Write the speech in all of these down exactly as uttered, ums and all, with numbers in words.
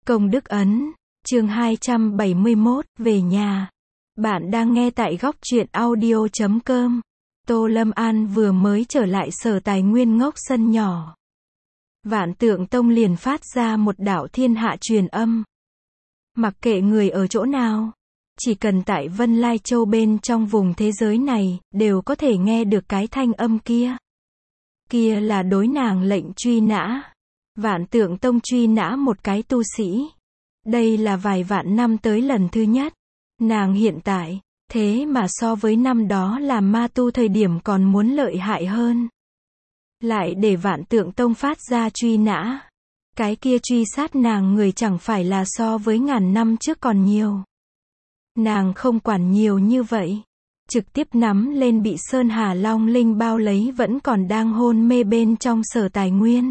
Công đức ấn, chương hai trăm bảy mươi mốt, về nhà. Bạn đang nghe tại góc truyện audio chấm com. Tô Lâm An vừa mới trở lại Sở Tài Nguyên ngốc sân nhỏ. Vạn Tượng Tông liền phát ra một đạo thiên hạ truyền âm. Mặc kệ người ở chỗ nào, chỉ cần tại Vân Lai Châu bên trong vùng thế giới này, đều có thể nghe được cái thanh âm kia. Kia là đối nàng lệnh truy nã. Vạn Tượng Tông truy nã một cái tu sĩ. Đây là vài vạn năm tới lần thứ nhất. Nàng hiện tại, thế mà so với năm đó làm ma tu thời điểm còn muốn lợi hại hơn. Lại để Vạn Tượng Tông phát ra truy nã. Cái kia truy sát nàng người chẳng phải là so với ngàn năm trước còn nhiều. Nàng không quản nhiều như vậy. Trực tiếp nắm lên bị Sơn Hà Long Linh bao lấy vẫn còn đang hôn mê bên trong Sở Tài Nguyên.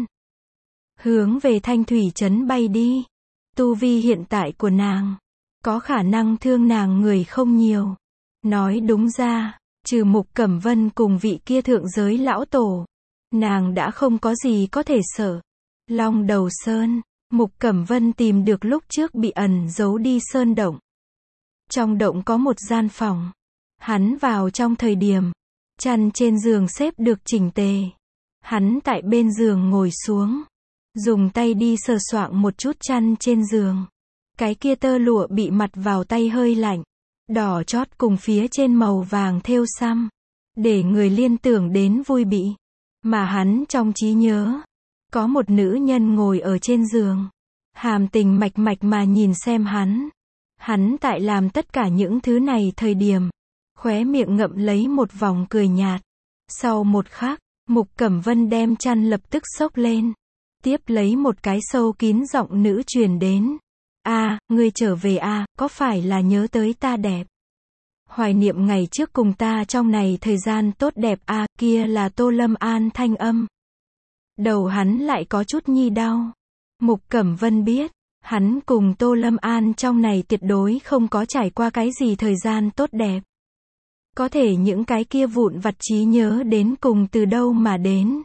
Hướng về Thanh Thủy Trấn bay đi. Tu vi hiện tại của nàng, có khả năng thương nàng người không nhiều. Nói đúng ra, trừ Mục Cẩm Vân cùng vị kia thượng giới lão tổ, nàng đã không có gì có thể sợ. Long Đầu Sơn, Mục Cẩm Vân tìm được lúc trước bị ẩn giấu đi sơn động. Trong động có một gian phòng. Hắn vào trong thời điểm, chăn trên giường xếp được chỉnh tề. Hắn tại bên giường ngồi xuống, dùng tay đi sờ soạng một chút chăn trên giường. Cái kia tơ lụa bị mặt vào tay hơi lạnh, đỏ chót cùng phía trên màu vàng thêu xăm, để người liên tưởng đến vui bị. Mà hắn trong trí nhớ, có một nữ nhân ngồi ở trên giường, hàm tình mạch mạch mà nhìn xem hắn. Hắn tại làm tất cả những thứ này thời điểm, khóe miệng ngậm lấy một vòng cười nhạt. Sau một khắc, Mục Cẩm Vân đem chăn lập tức xốc lên. Tiếp lấy một cái sâu kín giọng nữ truyền đến. A, ngươi trở về a, có phải là nhớ tới ta đẹp? Hoài niệm ngày trước cùng ta trong này thời gian tốt đẹp a, kia là Tô Lâm An thanh âm. Đầu hắn lại có chút nhi đau. Mục Cẩm Vân biết, hắn cùng Tô Lâm An trong này tuyệt đối không có trải qua cái gì thời gian tốt đẹp. Có thể những cái kia vụn vặt trí nhớ đến cùng từ đâu mà đến?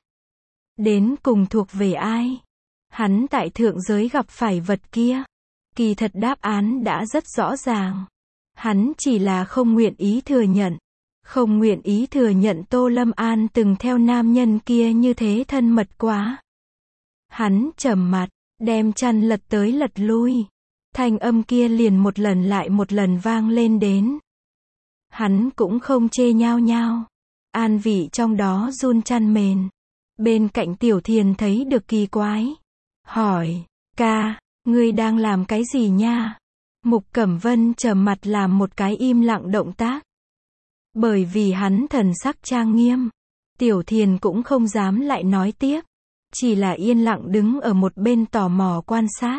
Đến cùng thuộc về ai? Hắn tại thượng giới gặp phải vật kia. Kỳ thật đáp án đã rất rõ ràng. Hắn chỉ là không nguyện ý thừa nhận. Không nguyện ý thừa nhận Tô Lâm An từng theo nam nhân kia như thế thân mật quá. Hắn trầm mặt, đem chăn lật tới lật lui. Thanh âm kia liền một lần lại một lần vang lên đến. Hắn cũng không chê nhao nhao. An vị trong đó run chăn mền. Bên cạnh Tiểu Thiền thấy được kỳ quái. Hỏi, ca, ngươi đang làm cái gì nha? Mục Cẩm Vân trầm mặt làm một cái im lặng động tác. Bởi vì hắn thần sắc trang nghiêm, Tiểu Thiền cũng không dám lại nói tiếp. Chỉ là yên lặng đứng ở một bên tò mò quan sát.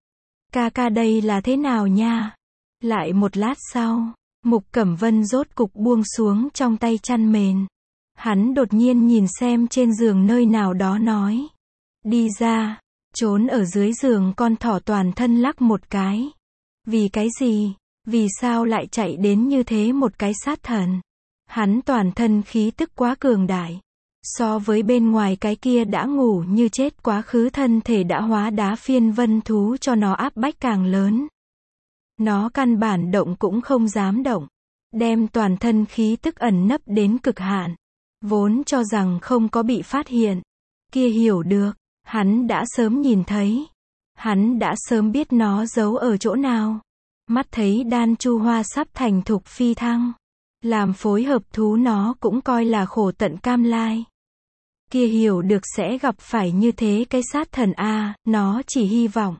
Ca ca đây là thế nào nha? Lại một lát sau, Mục Cẩm Vân rốt cục buông xuống trong tay chăn mền. Hắn đột nhiên nhìn xem trên giường nơi nào đó nói. Đi ra, trốn ở dưới giường con thỏ toàn thân lắc một cái. Vì cái gì? Vì sao lại chạy đến như thế một cái sát thần? Hắn toàn thân khí tức quá cường đại. So với bên ngoài cái kia đã ngủ như chết quá khứ thân thể đã hóa đá phiên vân thú cho nó áp bách càng lớn. Nó căn bản động cũng không dám động. Đem toàn thân khí tức ẩn nấp đến cực hạn. Vốn cho rằng không có bị phát hiện. Kia hiểu được, hắn đã sớm nhìn thấy. Hắn đã sớm biết nó giấu ở chỗ nào. Mắt thấy đan chu hoa sắp thành thục phi thăng. Làm phối hợp thú nó cũng coi là khổ tận cam lai. Kia hiểu được sẽ gặp phải như thế cái sát thần a, nó chỉ hy vọng.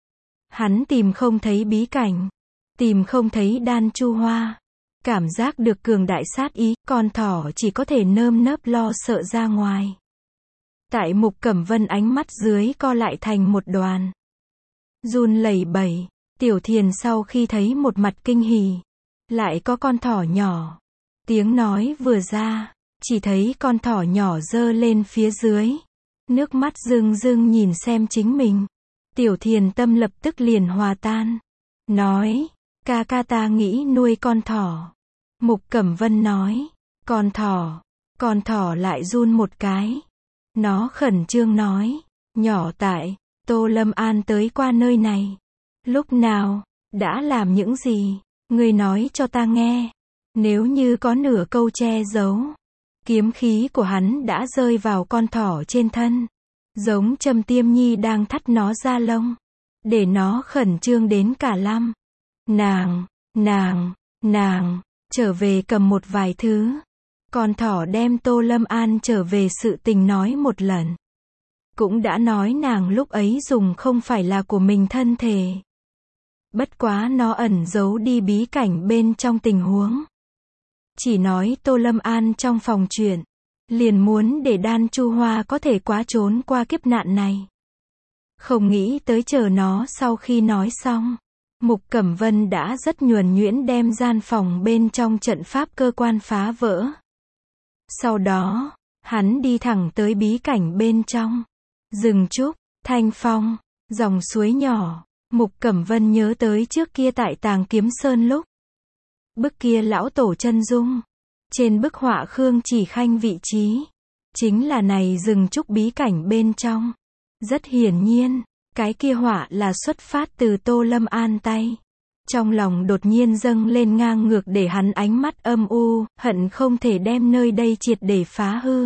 Hắn tìm không thấy bí cảnh. Tìm không thấy đan chu hoa. Cảm giác được cường đại sát ý, con thỏ chỉ có thể nơm nớp lo sợ ra ngoài. Tại Mục Cẩm Vân ánh mắt dưới co lại thành một đoàn. Run lẩy bẩy, Tiểu Thiền sau khi thấy một mặt kinh hỉ. Lại có con thỏ nhỏ. Tiếng nói vừa ra, chỉ thấy con thỏ nhỏ giơ lên phía dưới. Nước mắt rưng rưng nhìn xem chính mình. Tiểu Thiền tâm lập tức liền hòa tan. Nói, ca ca ta nghĩ nuôi con thỏ. Mục Cẩm Vân nói, con thỏ, con thỏ lại run một cái. Nó khẩn trương nói, nhỏ tại, Tô Lâm An tới qua nơi này. Lúc nào? Đã làm những gì? Ngươi nói cho ta nghe. Nếu như có nửa câu che giấu, kiếm khí của hắn đã rơi vào con thỏ trên thân, giống châm tiêm nhi đang thắt nó ra lông, để nó khẩn trương đến cả lăm. Nàng, nàng, nàng, trở về cầm một vài thứ. Con thỏ đem Tô Lâm An trở về sự tình nói một lần. Cũng đã nói nàng lúc ấy dùng không phải là của mình thân thể. Bất quá nó ẩn giấu đi bí cảnh bên trong tình huống. Chỉ nói Tô Lâm An trong phòng chuyện, liền muốn để Đan Chu Hoa có thể quá trốn qua kiếp nạn này. Không nghĩ tới chờ nó sau khi nói xong, Mục Cẩm Vân đã rất nhuần nhuyễn đem gian phòng bên trong trận pháp cơ quan phá vỡ. Sau đó, hắn đi thẳng tới bí cảnh bên trong. Rừng trúc, thanh phong, dòng suối nhỏ. Mục Cẩm Vân nhớ tới trước kia tại Tàng Kiếm Sơn lúc. Bức kia lão tổ chân dung. Trên bức họa Khương Chỉ Khanh vị trí. Chính là này rừng trúc bí cảnh bên trong. Rất hiển nhiên, cái kia họa là xuất phát từ Tô Lâm An tay. Trong lòng đột nhiên dâng lên ngang ngược để hắn ánh mắt âm u, hận không thể đem nơi đây triệt để phá hư.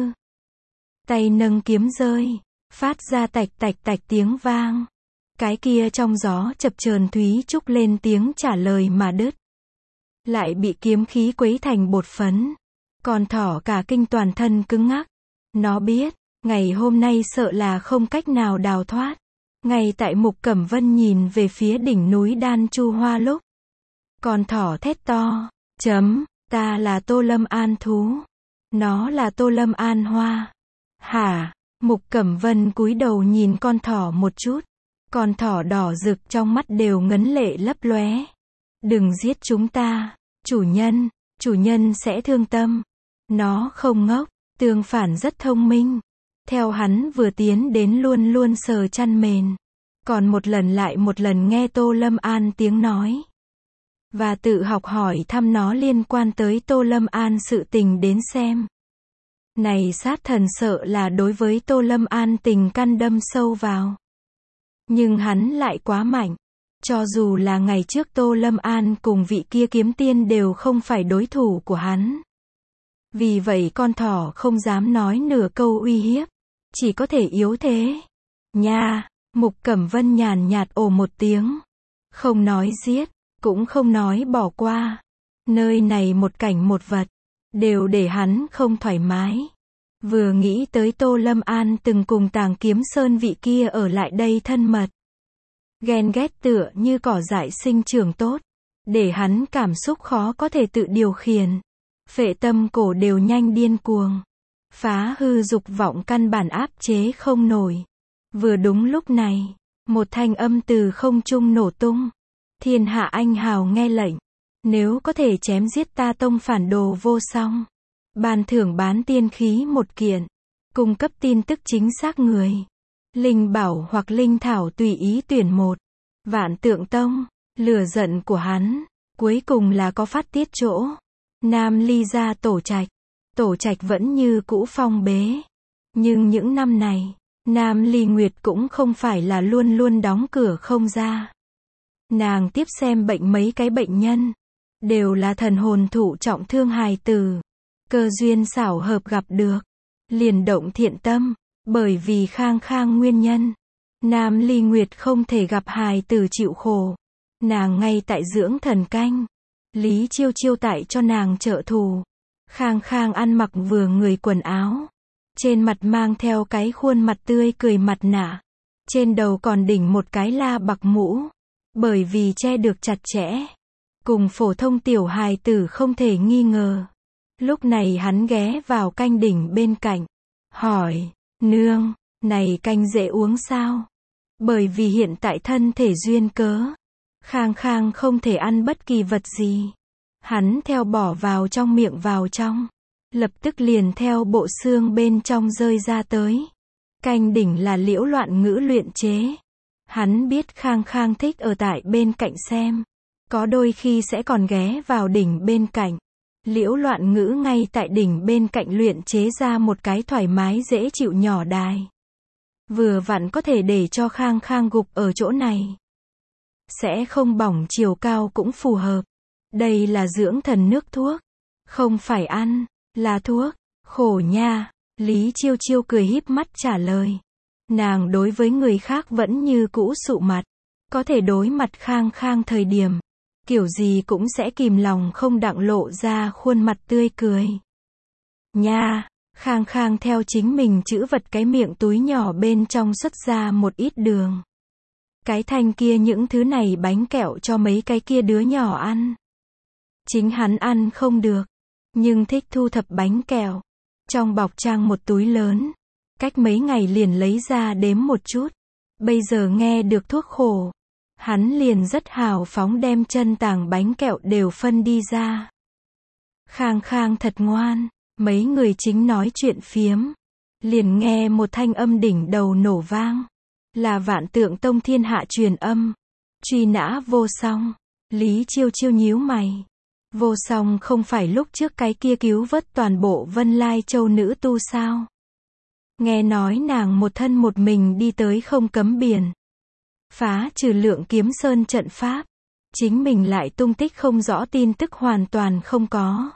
Tay nâng kiếm rơi, phát ra tạch tạch tạch tiếng vang. Cái kia trong gió chập chờn thúy trúc lên tiếng trả lời mà đứt. Lại bị kiếm khí quấy thành bột phấn. Con thỏ cả kinh toàn thân cứng ngắc. Nó biết, ngày hôm nay sợ là không cách nào đào thoát. Ngay tại Mục Cẩm Vân nhìn về phía đỉnh núi Đan Chu Hoa lúc. Con thỏ thét to, chấm, ta là Tô Lâm An thú. Nó là Tô Lâm An hoa. Hả? Mục Cẩm Vân cúi đầu nhìn con thỏ một chút. Con thỏ đỏ rực trong mắt đều ngấn lệ lấp lóe. Đừng giết chúng ta, chủ nhân, chủ nhân sẽ thương tâm. Nó không ngốc, tương phản rất thông minh. Theo hắn vừa tiến đến luôn luôn sờ chăn mền. Còn một lần lại một lần nghe Tô Lâm An tiếng nói. Và tự học hỏi thăm nó liên quan tới Tô Lâm An sự tình đến xem. Này sát thần sợ là đối với Tô Lâm An tình căn đâm sâu vào. Nhưng hắn lại quá mạnh. Cho dù là ngày trước Tô Lâm An cùng vị kia kiếm tiên đều không phải đối thủ của hắn. Vì vậy con thỏ không dám nói nửa câu uy hiếp. Chỉ có thể yếu thế. Nha, Mục Cẩm Vân nhàn nhạt ồ một tiếng. Không nói giết, cũng không nói bỏ qua. Nơi này một cảnh một vật, đều để hắn không thoải mái. Vừa nghĩ tới Tô Lâm An từng cùng Tàng Kiếm Sơn vị kia ở lại đây thân mật. Ghen ghét tựa như cỏ dại sinh trưởng tốt. Để hắn cảm xúc khó có thể tự điều khiển. Phệ tâm cổ đều nhanh điên cuồng. Phá hư dục vọng căn bản áp chế không nổi. Vừa đúng lúc này, một thanh âm từ không trung nổ tung. Thiên hạ anh hào nghe lệnh. Nếu có thể chém giết ta tông phản đồ vô song. Ban thưởng bán tiên khí một kiện. Cung cấp tin tức chính xác người. Linh bảo hoặc linh thảo tùy ý tuyển một. Vạn Tượng Tông, lửa giận của hắn, cuối cùng là có phát tiết chỗ. Nam Ly gia tổ trạch. Tổ trạch vẫn như cũ phong bế. Nhưng những năm này, Nam Ly Nguyệt cũng không phải là luôn luôn đóng cửa không ra. Nàng tiếp xem bệnh mấy cái bệnh nhân. Đều là thần hồn thụ trọng thương hài tử. Cơ duyên xảo hợp gặp được. Liền động thiện tâm. Bởi vì khang khang nguyên nhân. Nam Ly Nguyệt không thể gặp hài tử chịu khổ. Nàng ngay tại dưỡng thần canh. Lý Chiêu Chiêu tại cho nàng trợ thù. Khang khang ăn mặc vừa người quần áo. Trên mặt mang theo cái khuôn mặt tươi cười mặt nạ. Trên đầu còn đỉnh một cái la bạc mũ. Bởi vì che được chặt chẽ. Cùng phổ thông tiểu hài tử không thể nghi ngờ. Lúc này hắn ghé vào canh đỉnh bên cạnh. Hỏi, nương, này canh dễ uống sao? Bởi vì hiện tại thân thể duyên cớ. Khang khang không thể ăn bất kỳ vật gì. Hắn theo bỏ vào trong miệng vào trong. Lập tức liền theo bộ xương bên trong rơi ra tới. Canh đỉnh là Liễu Loạn Ngữ luyện chế. Hắn biết khang khang thích ở tại bên cạnh xem. Có đôi khi sẽ còn ghé vào đỉnh bên cạnh. Liễu Loạn Ngữ ngay tại đỉnh bên cạnh luyện chế ra một cái thoải mái dễ chịu nhỏ đài. Vừa vặn có thể để cho khang khang gục ở chỗ này. sẽ không bỏng, chiều cao cũng phù hợp. Đây là dưỡng thần nước thuốc, không phải ăn, là thuốc. Khổ nha, Lý Chiêu Chiêu cười híp mắt trả lời. Nàng đối với người khác vẫn như cũ sụ mặt, có thể đối mặt Khang Khang thời điểm, kiểu gì cũng sẽ kìm lòng không đặng lộ ra khuôn mặt tươi cười. Nha, Khang Khang theo chính mình chữ vật cái miệng túi nhỏ bên trong xuất ra một ít đường. Cái thanh kia những thứ này bánh kẹo cho mấy cái kia đứa nhỏ ăn. Chính hắn ăn không được, nhưng thích thu thập bánh kẹo. Trong bọc trang một túi lớn, cách mấy ngày liền lấy ra đếm một chút. Bây giờ nghe được thuốc khổ, hắn liền rất hào phóng đem chân tàng bánh kẹo đều phân đi ra. Khang Khang thật ngoan, mấy người chính nói chuyện phiếm, liền nghe một thanh âm đỉnh đầu nổ vang, là Vạn Tượng Tông thiên hạ truyền âm, truy nã Vô Song. Lý Chiêu Chiêu nhíu mày. Vô Song không phải lúc trước cái kia cứu vớt toàn bộ Vân Lai Châu nữ tu sao? Nghe nói nàng một thân một mình đi tới không cấm biển, phá trừ Lượng Kiếm Sơn trận pháp, chính mình lại tung tích không rõ, tin tức hoàn toàn không có.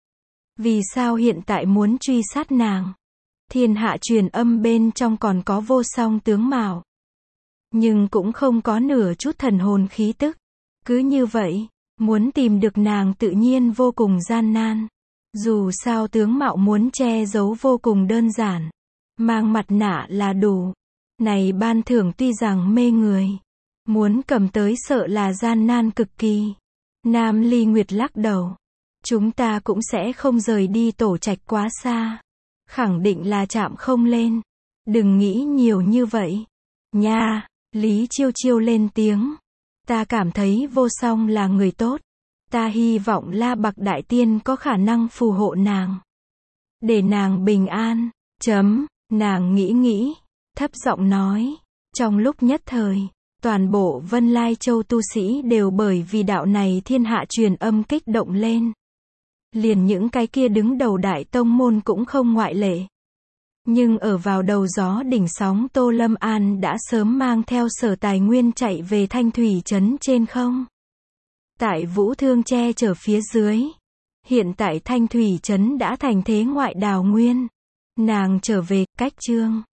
Vì sao hiện tại muốn truy sát nàng? Thiên hạ truyền âm bên trong còn có Vô Song tướng mạo, nhưng cũng không có nửa chút thần hồn khí tức. Cứ như vậy, muốn tìm được nàng tự nhiên vô cùng gian nan. Dù sao tướng mạo muốn che giấu vô cùng đơn giản, mang mặt nạ là đủ. Này ban thưởng tuy rằng mê người, muốn cầm tới sợ là gian nan cực kỳ. Nam Ly Nguyệt lắc đầu. Chúng ta cũng sẽ không rời đi tổ trạch quá xa. Khẳng định là chạm không lên. Đừng nghĩ nhiều như vậy. Nha, Lý Chiêu Chiêu lên tiếng. Ta cảm thấy Vô Song là người tốt. Ta hy vọng La Bạc Đại Tiên có khả năng phù hộ nàng, để nàng bình an. Chấm, nàng nghĩ nghĩ, thấp giọng nói. Trong lúc nhất thời, toàn bộ Vân Lai Châu tu sĩ đều bởi vì đạo này thiên hạ truyền âm kích động lên. Liền những cái kia đứng đầu đại tông môn cũng không ngoại lệ. Nhưng ở vào đầu gió đỉnh sóng, Tô Lâm An đã sớm mang theo sở tài nguyên chạy về Thanh Thủy trấn trên không. Tại Vũ Thương che chở phía dưới, hiện tại Thanh Thủy trấn đã thành thế ngoại đào nguyên. Nàng trở về, cách chương